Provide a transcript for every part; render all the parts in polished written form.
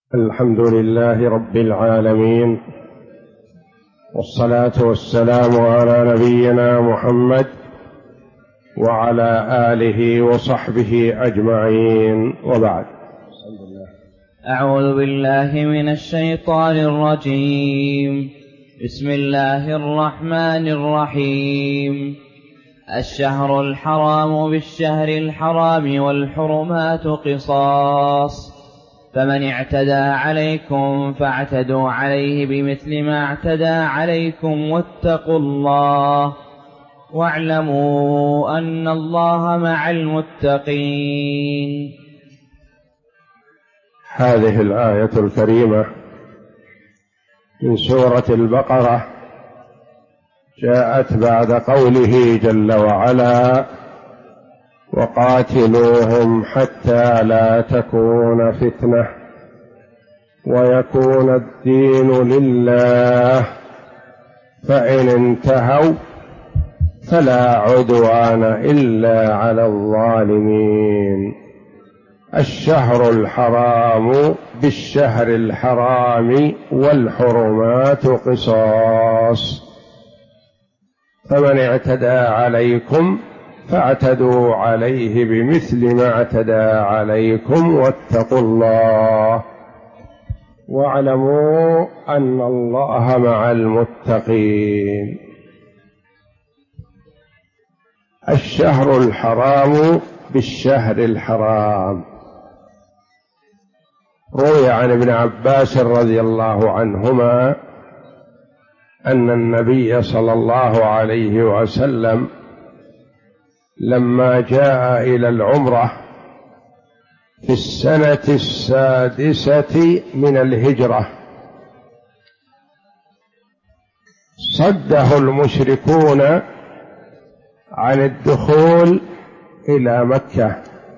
الحمد لله رب العالمين، والصلاة والسلام على نبينا محمد وعلى آله وصحبه أجمعين، وبعد. أعوذ بالله من الشيطان الرجيم. بسم الله الرحمن الرحيم. الشهر الحرام بالشهر الحرام والحرمات قصاص، فمن اعتدى عليكم فاعتدوا عليه بمثل ما اعتدى عليكم، واتقوا الله واعلموا أن الله مع المتقين. هذه الآية الكريمة من سورة البقرة جاءت بعد قوله جل وعلا: وقاتلوهم حتى لا تكون فتنة ويكون الدين لله، فإن انتهوا فلا عدوان إلا على الظالمين. الشهر الحرام بالشهر الحرام والحرمات قصاص، فمن اعتدى عليكم فاعتدوا عليه بمثل ما اعتدى عليكم، واتقوا الله واعلموا أن الله مع المتقين. الشهر الحرام بالشهر الحرام. روي عن ابن عباس رضي الله عنهما أن النبي صلى الله عليه وسلم لما جاء إلى العمرة في السنة 6 من الهجرة صده المشركون عن الدخول إلى مكة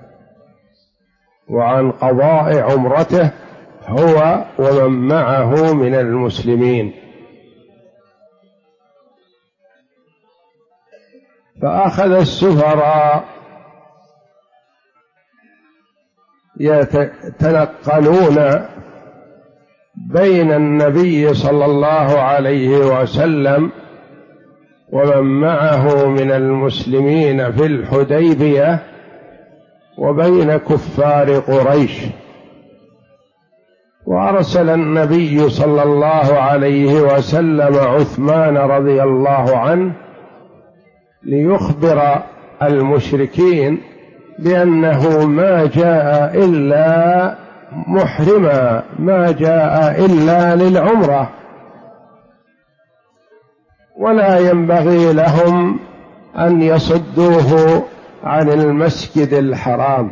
وعن قضاء عمرته هو ومن معه من المسلمين، فأخذ السفراء يتنقلون بين النبي صلى الله عليه وسلم ومن معه من المسلمين في الحديبية وبين كفار قريش، وأرسل النبي صلى الله عليه وسلم عثمان رضي الله عنه ليخبر المشركين بأنه ما جاء إلا محرما، ما جاء إلا للعمرة، ولا ينبغي لهم أن يصدوه عن المسجد الحرام.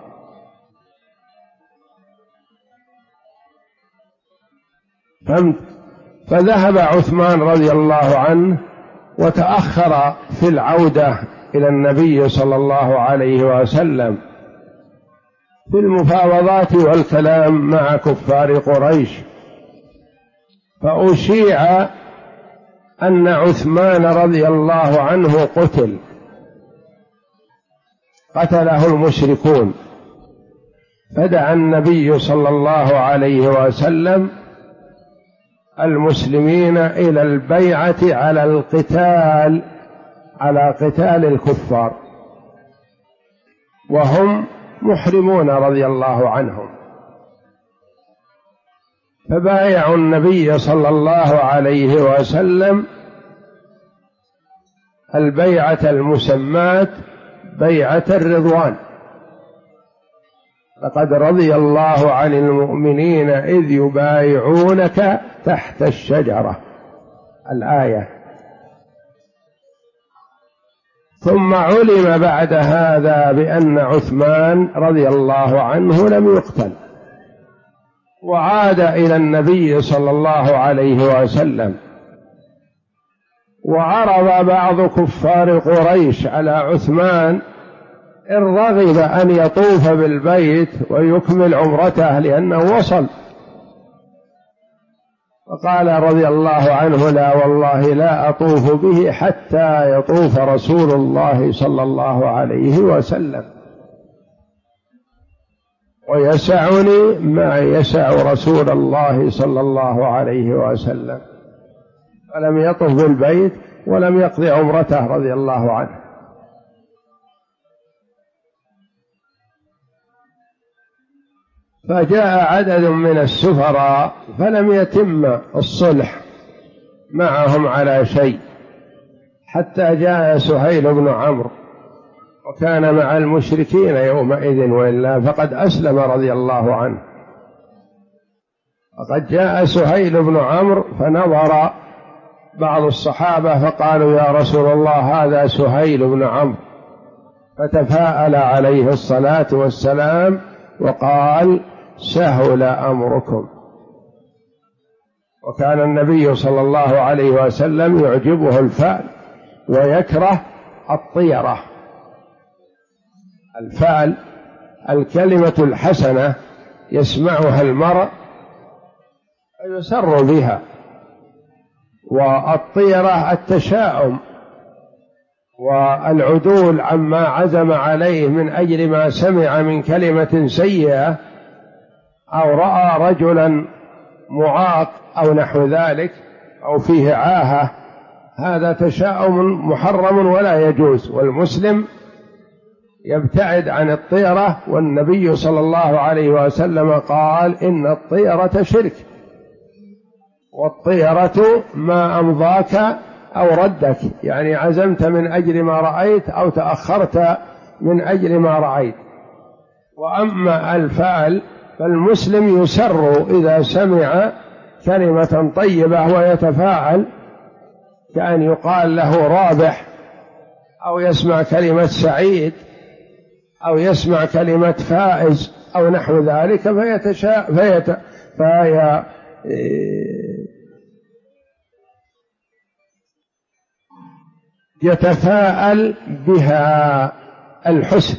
فذهب عثمان رضي الله عنه وتأخر في العودة إلى النبي صلى الله عليه وسلم في المفاوضات والكلام مع كفار قريش، فأشيع أن عثمان رضي الله عنه قتله المشركون، فدعا النبي صلى الله عليه وسلم المسلمين إلى البيعة على قتال الكفار وهم محرمون رضي الله عنهم، فبايعوا النبي صلى الله عليه وسلم البيعة المسماة بيعة الرضوان. لقد رضي الله عن المؤمنين إذ يبايعونك تحت الشجرة، الآية. ثم علم بعد هذا بأن عثمان رضي الله عنه لم يقتل، وعاد إلى النبي صلى الله عليه وسلم، وعرض بعض كفار قريش على عثمان إن رغب أن يطوف بالبيت ويكمل عمرته لأنه وصل، فقال رضي الله عنه: لا والله لا أطوف به حتى يطوف رسول الله صلى الله عليه وسلم. ويسعني ما يسع رسول الله صلى الله عليه وسلم، فلم يطف بالبيت ولم يقض عمرته رضي الله عنه. فجاء عدد من السفراء فلم يتم الصلح معهم على شيء، حتى جاء سهيل بن عمرو وكان مع المشركين يومئذ، وإلا فقد أسلم رضي الله عنه. وقد جاء سهيل بن عمرو فنظر بعض الصحابة فقالوا يا رسول الله هذا سهيل بن عمرو، فتفاءل عليه الصلاة والسلام وقال سهل أمركم. وكان النبي صلى الله عليه وسلم يعجبه الفأل ويكره الطيرة. الفأل الكلمة الحسنة يسمعها المرء يسر بها، والطيرة التشاؤم والعدول عما عزم عليه من أجل ما سمع من كلمة سيئة أو رأى رجلا معاق أو نحو ذلك أو فيه عاهة، هذا تشاؤم محرم ولا يجوز، والمسلم يبتعد عن الطيرة. والنبي صلى الله عليه وسلم قال إن الطيرة شرك، والطيرة ما أمضاك أو ردك، يعني عزمت من أجل ما رأيت أو تأخرت من أجل ما رأيت. وأما الفعل فالمسلم يسر إذا سمع كلمة طيبة ويتفاعل، كأن يقال له رابح، أو يسمع كلمة سعيد، أو يسمع كلمة فائز أو نحو ذلك يتفاءل بها الحسن.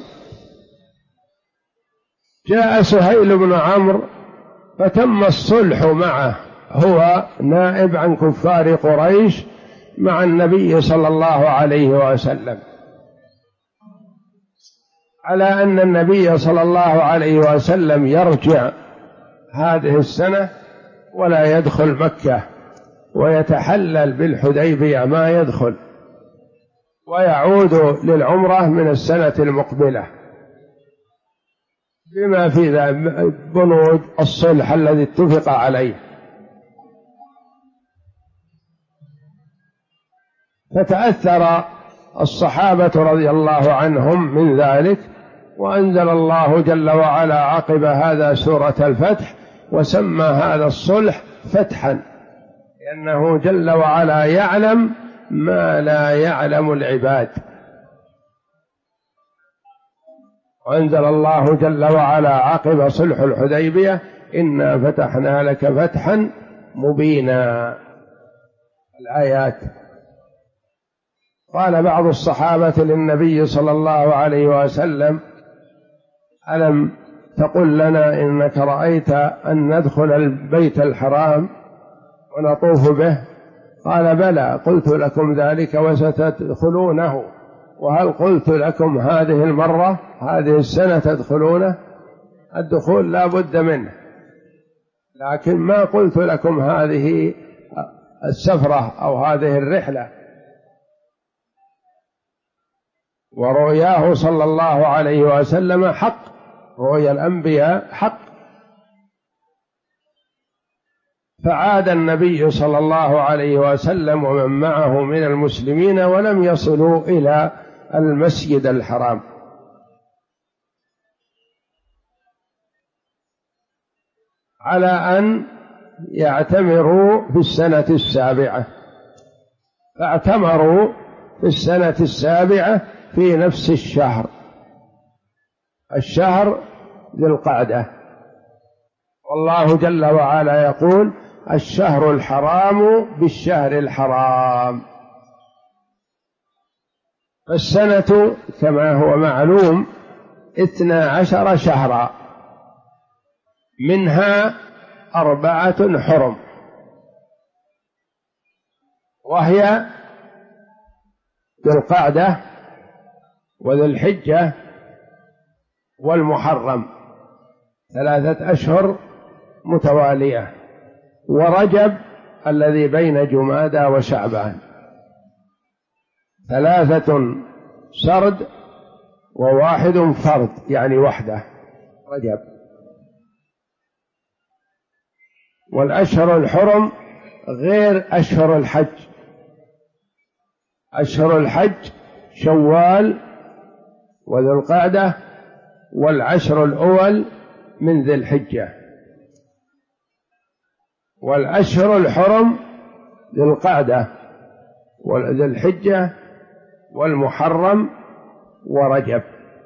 جاء سهيل بن عمرو فتم الصلح معه، هو نائب عن كفار قريش مع النبي صلى الله عليه وسلم، على أن النبي صلى الله عليه وسلم يرجع هذه السنة ولا يدخل مكة، ويتحلل بالحديبية ما يدخل، ويعود للعمرة من السنة المقبلة، بما في بنود الصلح الذي اتفق عليه. فتأثر الصحابة رضي الله عنهم من ذلك، وأنزل الله جل وعلا عقب هذا سورة الفتح، وسمى هذا الصلح فتحا، لأنه جل وعلا يعلم ما لا يعلم العباد. وأنزل الله جل وعلا عقب صلح الحديبية إنا فتحنا لك فتحا مبينا، الآيات. قال بعض الصحابة للنبي صلى الله عليه وسلم ألم تقل لنا إنك رأيت أن ندخل البيت الحرام ونطوف به؟ قال بلى، قلت لكم ذلك وستدخلونه، وهل قلت لكم هذه المرة هذه السنة تدخلونه؟ الدخول لا بد منه، لكن ما قلت لكم هذه السفرة أو هذه الرحلة. ورؤياه صلى الله عليه وسلم حق، رؤيا الأنبياء حق. فعاد النبي صلى الله عليه وسلم ومن معه من المسلمين ولم يصلوا إلى المسجد الحرام. على أن يعتمروا في السنة السابعة، فاعتمروا في السنة السابعة في نفس الشهر ذي القعدة. والله جل وعلا يقول الشهر الحرام بالشهر الحرام. فالسنة كما هو معلوم 12 شهرا، منها 4 حرم، وهي ذي القعدة وذي الحجة والمحرم. 3 أشهر متوالية، ورجب الذي بين جمادى وشعبان 3 سرد و1 فرد، يعني وحده رجب. والأشهر الحرم غير أشهر الحج. أشهر الحج شوال وذو القعدة والعشر الأول من ذي الحجة، والأشهر الحرم ذي القعدة وذي الحجة والمحرم ورجب.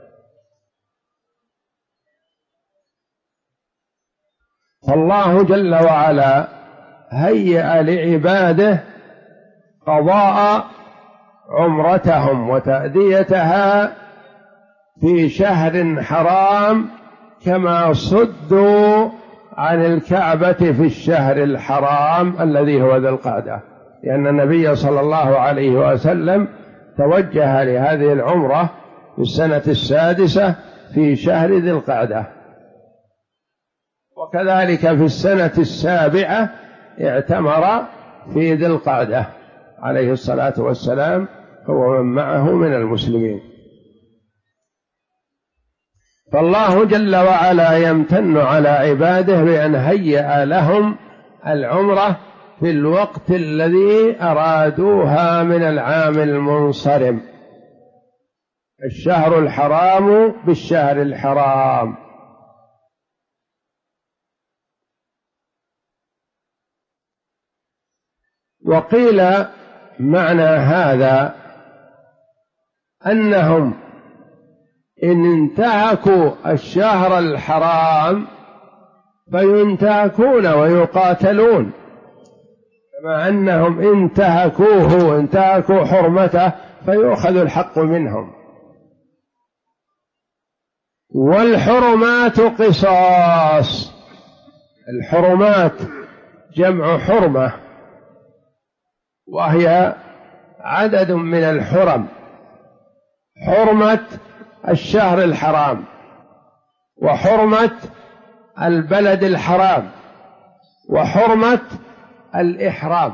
فالله جل وعلا هيأ لعباده قضاء عمرتهم وتأديتها في شهر حرام، كما صدوا عن الكعبة في الشهر الحرام الذي هو ذي القعدة، لأن النبي صلى الله عليه وسلم توجه لهذه العمرة في السنة 6 في شهر ذي القعدة، وكذلك في السنة 7 اعتمر في ذي القعدة عليه الصلاة والسلام هو من معه من المسلمين. فالله جل وعلا يمتن على عباده بأن هيأ لهم العمرة في الوقت الذي أرادوها من العام المنصرم، الشهر الحرام بالشهر الحرام. وقيل معنى هذا أنهم إن انتهكوا الشهر الحرام فينتهكون ويقاتلون، كما أنهم انتهكوه انتهكوا حرمته فيؤخذ الحق منهم. والحرمات قصاص، الحرمات جمع حرمة، وهي عدد من الحرم: حرمة الشهر الحرام، وحرمة البلد الحرام، وحرمة الإحرام.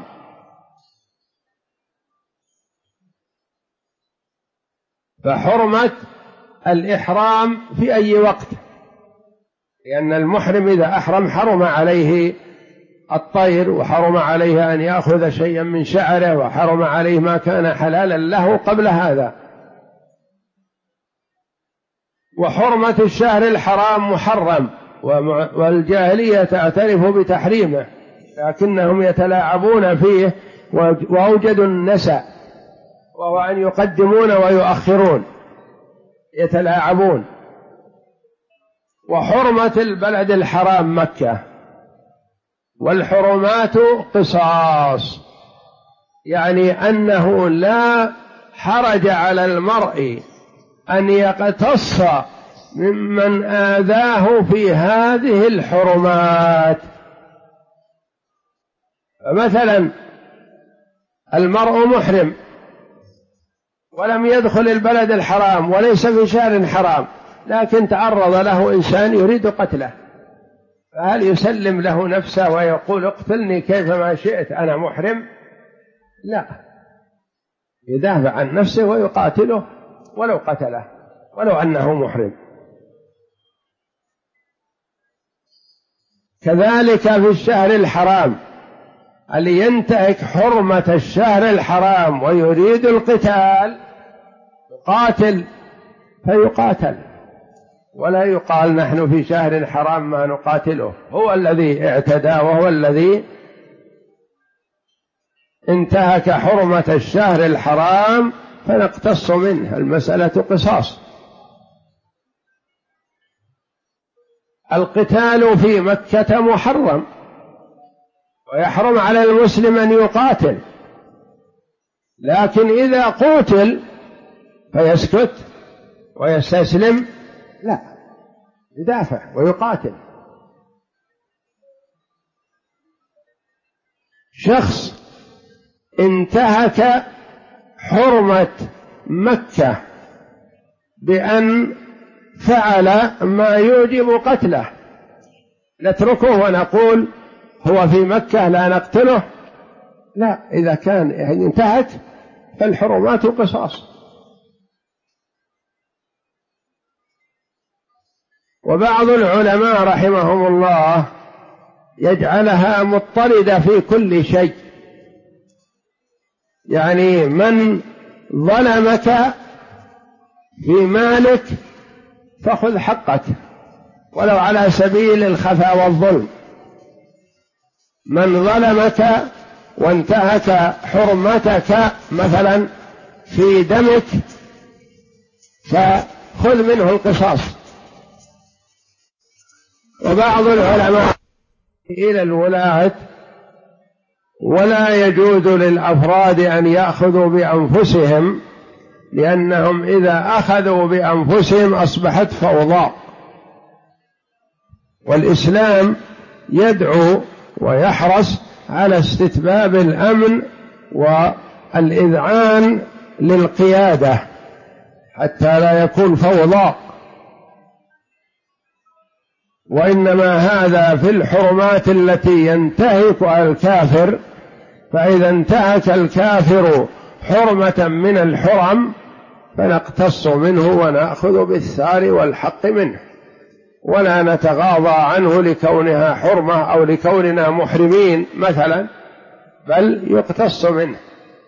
فحرمة الإحرام في أي وقت، لأن المحرم إذا أحرم حرم عليه الطير، وحرم عليه أن يأخذ شيئا من شعره، وحرم عليه ما كان حلالا له قبل هذا. وحرمة الشهر الحرام محرم، والجاهلية تعترف بتحريمه، لكنهم يتلاعبون فيه وأوجدوا النسأ، وهو أن يقدمون ويؤخرون، يتلاعبون. وحرمة البلد الحرام مكة. والحرمات قصاص، يعني أنه لا حرج على المرء أن يقتص ممن آذاه في هذه الحرمات. فمثلا المرء محرم ولم يدخل البلد الحرام وليس في شهر حرام، لكن تعرض له إنسان يريد قتله، فهل يسلم له نفسه ويقول اقتلني كيفما شئت أنا محرم؟ لا، يدافع عن نفسه ويقاتله ولو قتله ولو أنه محرم. كذلك في الشهر الحرام اللي ينتهك حرمة الشهر الحرام ويريد القتال يقاتل فيقاتل، ولا يقال نحن في شهر حرام ما نقاتله، هو الذي اعتدى وهو الذي انتهك حرمة الشهر الحرام فنقتص منه، المسألة قصاص. القتال في مكة محرم، ويحرم على المسلم أن يقاتل، لكن إذا قتل فيسكت ويستسلم؟ لا، يدافع ويقاتل. شخص انتهك حرمة مكة بأن فعل ما يوجب قتله، نتركه ونقول هو في مكة لا نقتله؟ لا، إذا كان انتهت فالحرمات قصاص. وبعض العلماء رحمهم الله يجعلها مضطردة في كل شيء، يعني من ظلمك في مالك فخذ حقك ولو على سبيل الخفا والظلم، من ظلمك وانتهك حرمتك مثلا في دمك فخذ منه القصاص. وبعض العلماء إلى الولاة ولا يجوز للأفراد أن يأخذوا بأنفسهم، لأنهم إذا أخذوا بأنفسهم أصبحت فوضى، والإسلام يدعو ويحرص على استتباب الأمن والإذعان للقيادة حتى لا يكون فوضى. وإنما هذا في الحرمات التي ينتهكها الكافر، فإذا انتهك الكافر حرمة من الحرم فنقتص منه ونأخذ بالثار والحق منه، ولا نتغاضى عنه لكونها حرمة أو لكوننا محرمين مثلا، بل يقتص منه.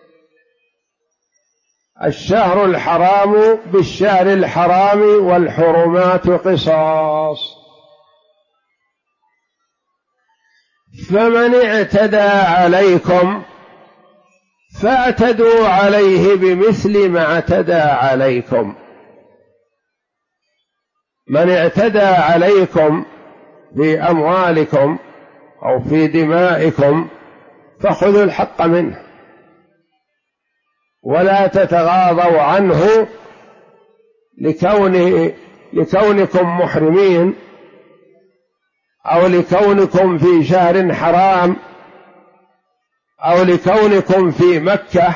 الشهر الحرام بالشهر الحرام والحرمات قصاص. فمن اعتدى عليكم فاعتدوا عليه بمثل ما اعتدى عليكم. من اعتدى عليكم في أموالكم أو في دمائكم فخذوا الحق منه، ولا تتغاضوا عنه لكونكم محرمين أو لكونكم في شهر حرام أو لكونكم في مكة.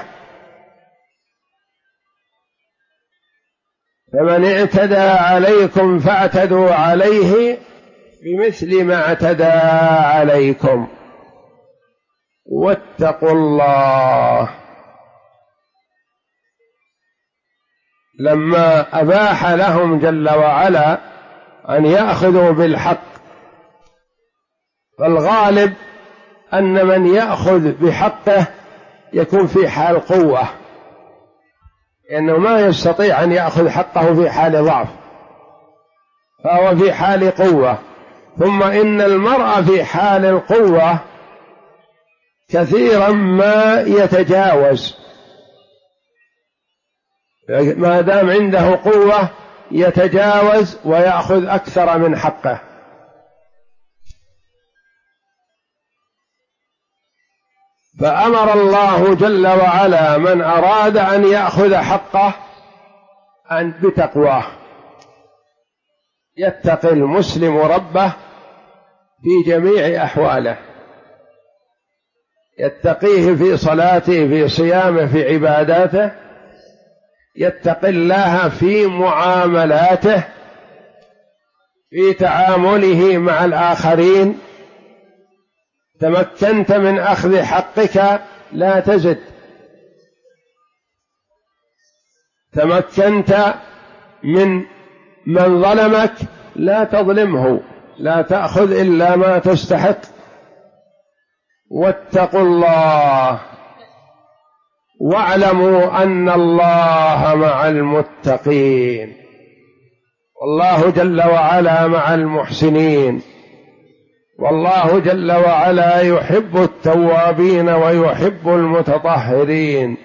فمن اعتدى عليكم فاعتدوا عليه بمثل ما اعتدى عليكم واتقوا الله. لما أباح لهم جل وعلا أن يأخذوا بالحق، فالغالب أن من يأخذ بحقه يكون في حال قوة، لأنه ما يستطيع أن يأخذ حقه في حال ضعف، فهو في حال قوة. ثم إن المرء في حال القوة كثيرا ما يتجاوز، ما دام عنده قوة يتجاوز ويأخذ أكثر من حقه. فأمر الله جل وعلا من أراد أن يأخذ حقه أن بتقواه، يتقي المسلم ربه في جميع أحواله، يتقيه في صلاته، في صيامه، في عباداته، يتقي الله في معاملاته، في تعامله مع الآخرين. تمكنت من أخذ حقك لا تزد، تمكنت من ظلمك لا تظلمه، لا تأخذ إلا ما تستحق. واتقوا الله واعلموا أن الله مع المتقين. والله جل وعلا مع المحسنين، والله جل وعلا يحب التوابين ويحب المتطهرين.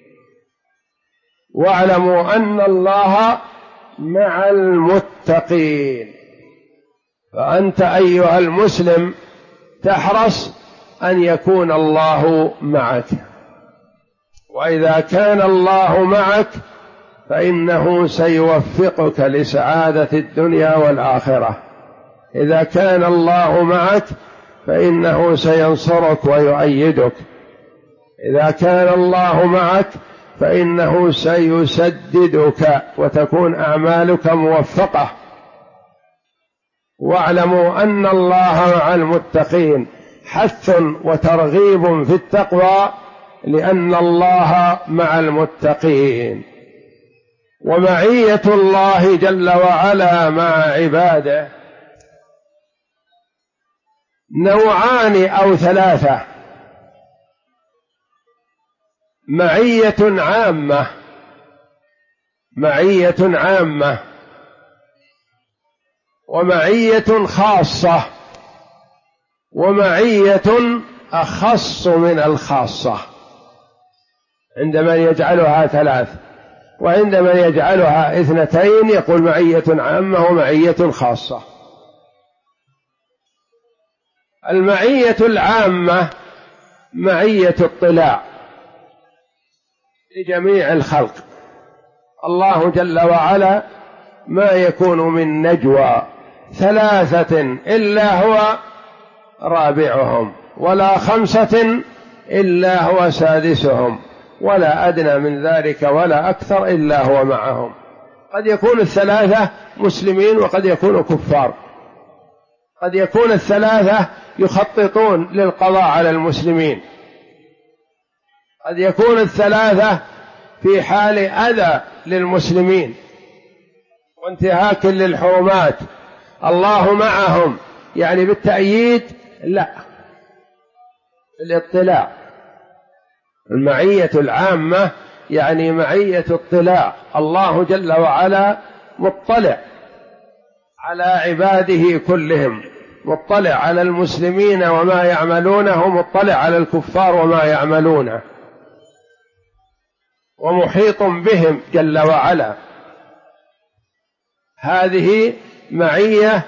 واعلموا أن الله مع المتقين. فأنت أيها المسلم تحرص أن يكون الله معك، وإذا كان الله معك فإنه سيوفقك لسعادة الدنيا والآخرة. إذا كان الله معك فإنه سينصرك ويؤيدك. إذا كان الله معك فإنه سيسددك وتكون أعمالك موفقة. واعلموا أن الله مع المتقين، حث وترغيب في التقوى، لأن الله مع المتقين. ومعية الله جل وعلا مع عباده نوعان أو ثلاثة: معية عامة، معية عامة، ومعية خاصة، ومعية أخص من الخاصة. عند من يجعلها ثلاث، وعند من يجعلها اثنتين يقول معية عامة ومعية خاصة. المعية العامة معية اطلاع لجميع الخلق. الله جل وعلا ما يكون من نجوى ثلاثة إلا هو رابعهم، ولا خمسة إلا هو سادسهم، ولا أدنى من ذلك ولا أكثر إلا هو معهم. قد يكون الثلاثة مسلمين وقد يكونوا كفار، قد يكون الثلاثة يخططون للقضاء على المسلمين، قد يكون الثلاثة في حال أذى للمسلمين وانتهاك للحرمات. الله معهم يعني بالتأييد؟ لا، الاطلاع. المعية العامة يعني معية اطلاع، الله جل وعلا مطلع على عباده كلهم، مطلع على المسلمين وما يعملونه، مطلع على الكفار وما يعملونه، ومحيط بهم جل وعلا. هذه معية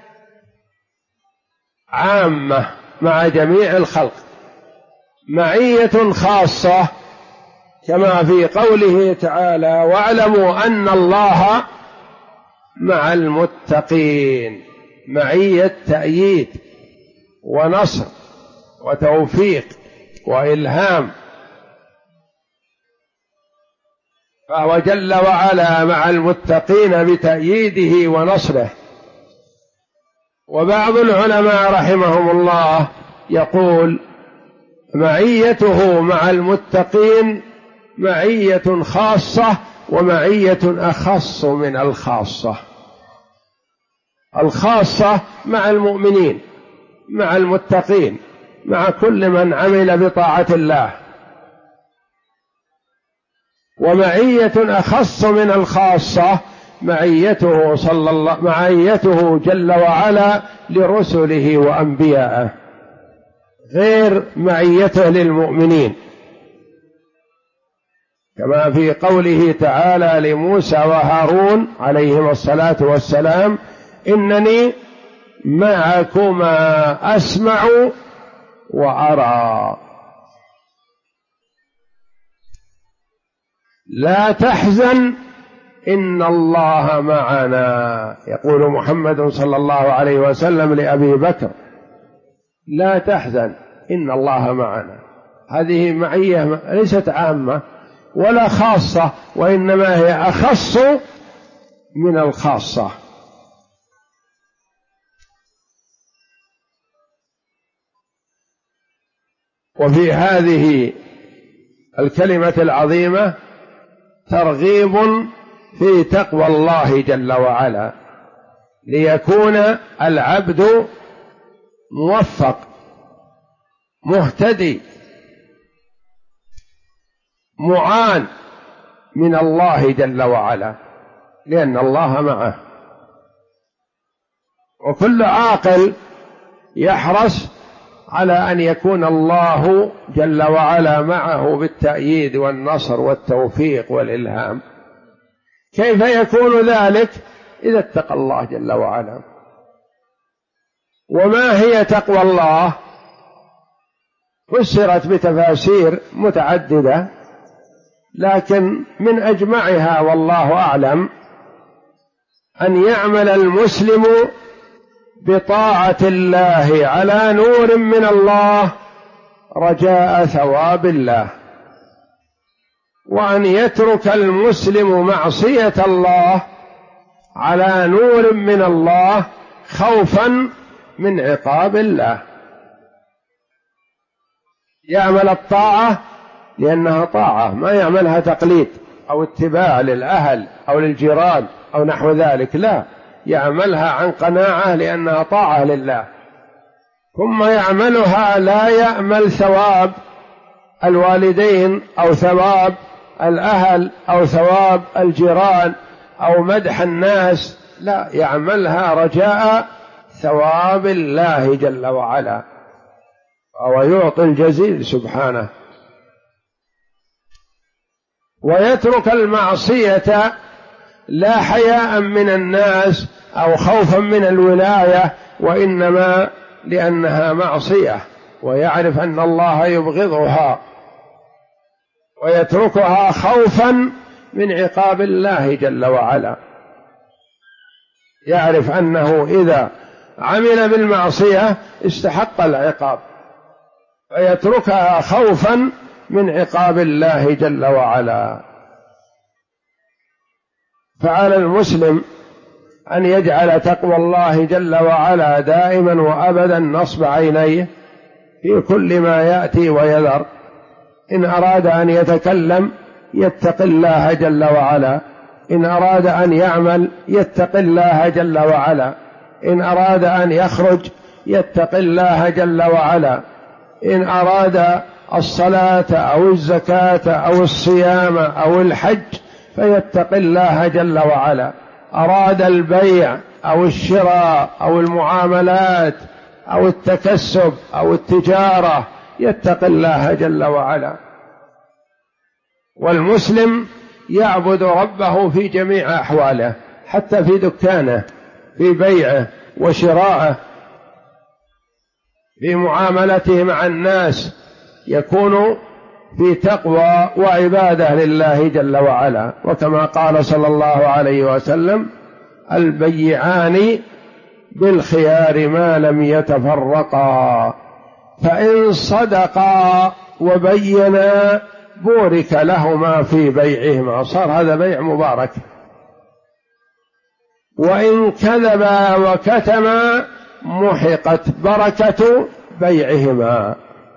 عامة مع جميع الخلق. معية خاصة كما في قوله تعالى: واعلموا أن الله مع المتقين، معية تأييد ونصر وتوفيق وإلهام. فهو جل وعلا مع المتقين بتأييده ونصره. وبعض العلماء رحمهم الله يقول: معيته مع المتقين معية خاصة ومعية أخص من الخاصة. الخاصة مع المؤمنين، مع المتقين، مع كل من عمل بطاعة الله. ومعية أخص من الخاصة معيته جل وعلا لرسله وأنبيائه، غير معيته للمؤمنين، كما في قوله تعالى لموسى وهارون عليهما الصلاة والسلام: إنني معكما أسمع وأرى لا تحزن إن الله معنا. يقول محمد صلى الله عليه وسلم لأبي بكر: لا تحزن إن الله معنا. هذه معية ليست عامة ولا خاصة، وإنما هي أخص من الخاصة. وفي هذه الكلمة العظيمة ترغيب في تقوى الله جل وعلا، ليكون العبد موفق مهتدي معان من الله جل وعلا، لأن الله معه. وكل عاقل يحرص على أن يكون الله جل وعلا معه بالتأييد والنصر والتوفيق والإلهام. كيف يكون ذلك؟ إذا اتقى الله جل وعلا. وما هي تقوى الله؟ فسرت بتفاسير متعددة، لكن من أجمعها والله أعلم أن يعمل المسلم بطاعة الله على نور من الله رجاء ثواب الله، وأن يترك المسلم معصية الله على نور من الله خوفا من عقاب الله، يعمل الطاعة لأنها طاعة، ما يعملها تقليد أو اتباع للأهل أو للجيران أو نحو ذلك، لا، يعملها عن قناعة لأنها طاعة لله. ثم يعملها لا يأمل ثواب الوالدين أو ثواب الأهل أو ثواب الجيران أو مدح الناس، لا، يعملها رجاء ثواب الله جل وعلا، وهو يعطي الجزيل سبحانه. ويترك المعصية لا حياء من الناس أو خوفا من الولاية، وإنما لأنها معصية، ويعرف أن الله يبغضها، ويتركها خوفا من عقاب الله جل وعلا، يعرف أنه إذا عمل بالمعصية استحق العقاب، فيتركها خوفا من عقاب الله جل وعلا. فعلى المسلم أن يجعل تقوى الله جل وعلا دائما وأبدا نصب عينيه في كل ما يأتي ويذر. إن أراد أن يتكلم يتق الله جل وعلا، إن أراد أن يعمل يتق الله جل وعلا، إن أراد أن يخرج يتق الله جل وعلا، إن أراد الصلاة أو الزكاة أو الصيام أو الحج فيتق الله جل وعلا، أراد البيع أو الشراء أو المعاملات أو التكسب أو التجارة يتق الله جل وعلا. والمسلم يعبد ربه في جميع أحواله، حتى في دكانه، في بيعه وشرائه، في معاملته مع الناس، يكون في تقوى وعبادة لله جل وعلا. وكما قال صلى الله عليه وسلم: البيعان بالخيار ما لم يتفرقا، فإن صدقا وبينا بورك لهما في بيعهما، صار هذا بيع مبارك. وإن كذبا وكتما محقت بركة بيعهما.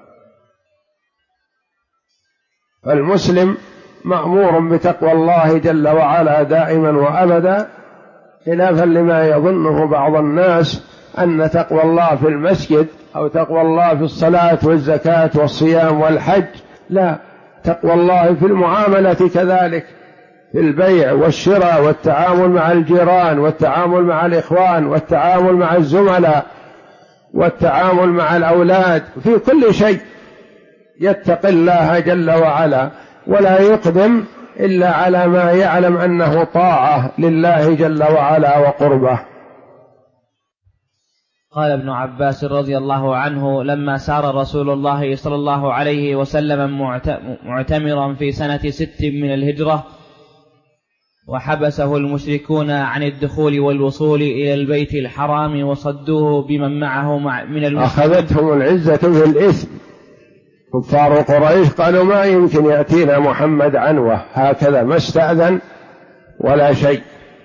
فالمسلم مأمور بتقوى الله جل وعلا دائما وأبدا، خلافا لما يظنه بعض الناس أن تقوى الله في المسجد أو تقوى الله في الصلاة والزكاة والصيام والحج، لا، تقوى الله في المعاملة كذلك، في البيع والشراء والتعامل مع الجيران والتعامل مع الإخوان والتعامل مع الزملاء والتعامل مع الأولاد، في كل شيء يتق الله جل وعلا، ولا يقدم إلا على ما يعلم أنه طاعة لله جل وعلا وقربه. قال ابن عباس رضي الله عنه: لما سار رسول الله صلى الله عليه وسلم معتمرا في سنة 6 من الهجرة، وحبسه المشركون عن الدخول والوصول إلى البيت الحرام وصدوه بمن معه من المسلمين، أخذتهم العزة في الإثم. كفار قريش قالوا: ما يمكن يأتينا محمد عنوة هكذا، ما استأذن ولا شيء.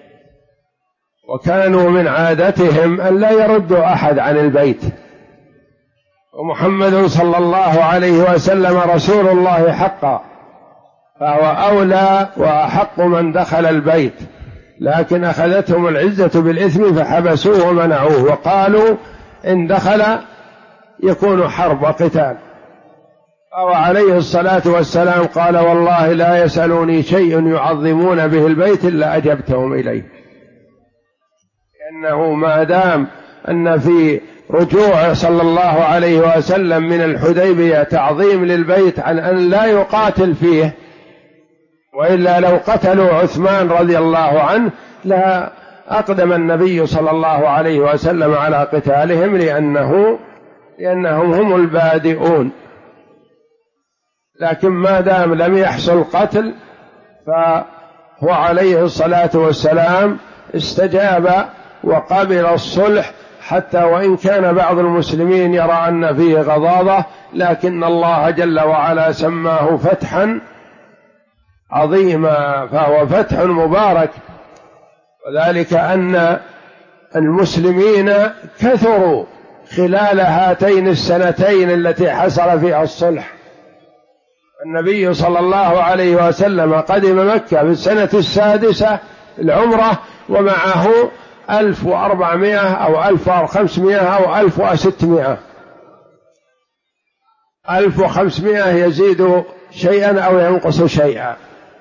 وكانوا من عادتهم أن لا يردوا أحد عن البيت، ومحمد صلى الله عليه وسلم رسول الله حقا، فهو أولى وأحق من دخل البيت، لكن أخذتهم العزة بالإثم فحبسوه ومنعوه، وقالوا إن دخل يكون حرب وقتال. أو عليه الصلاة والسلام قال: والله لا يسألوني شيء يعظمون به البيت إلا أجبتهم إليه، لأنه ما دام أن في رجوع صلى الله عليه وسلم من الحديبية تعظيم للبيت عن أن لا يقاتل فيه، وإلا لو قتلوا عثمان رضي الله عنه لا أقدم النبي صلى الله عليه وسلم على قتالهم، لأنهم هم البادئون. لكن ما دام لم يحصل قتل فهو عليه الصلاة والسلام استجاب وقبل الصلح، حتى وإن كان بعض المسلمين يرى أن فيه غضاضة، لكن الله جل وعلا سماه فتحا عظيما، فهو فتح مبارك. وذلك أن المسلمين كثروا خلال هاتين السنتين التي حصل فيها الصلح. النبي صلى الله عليه وسلم قدم مكة في السنة السادسة العمرة ومعه 1400 أو 1500 أو 1600. 1500 يزيد شيئا أو ينقص شيئا.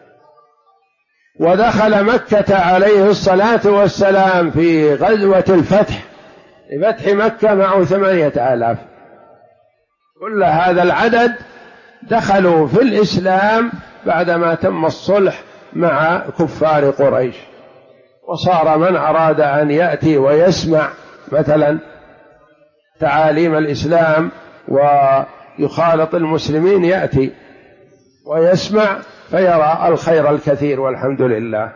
ودخل مكة عليه الصلاة والسلام في غزوة الفتح، لفتح مكة معه 8000. كل هذا العدد دخلوا في الإسلام بعدما تم الصلح مع كفار قريش. وصار من أراد أن يأتي ويسمع مثلا تعاليم الإسلام ويخالط المسلمين يأتي ويسمع فيرى الخير الكثير والحمد لله.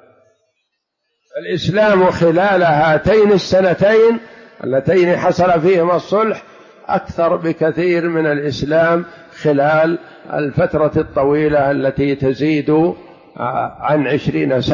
الإسلام خلال هاتين السنتين اللتين حصل فيهما الصلح أكثر بكثير من الإسلام خلال الفترة الطويلة التي تزيد عن 20 سنة.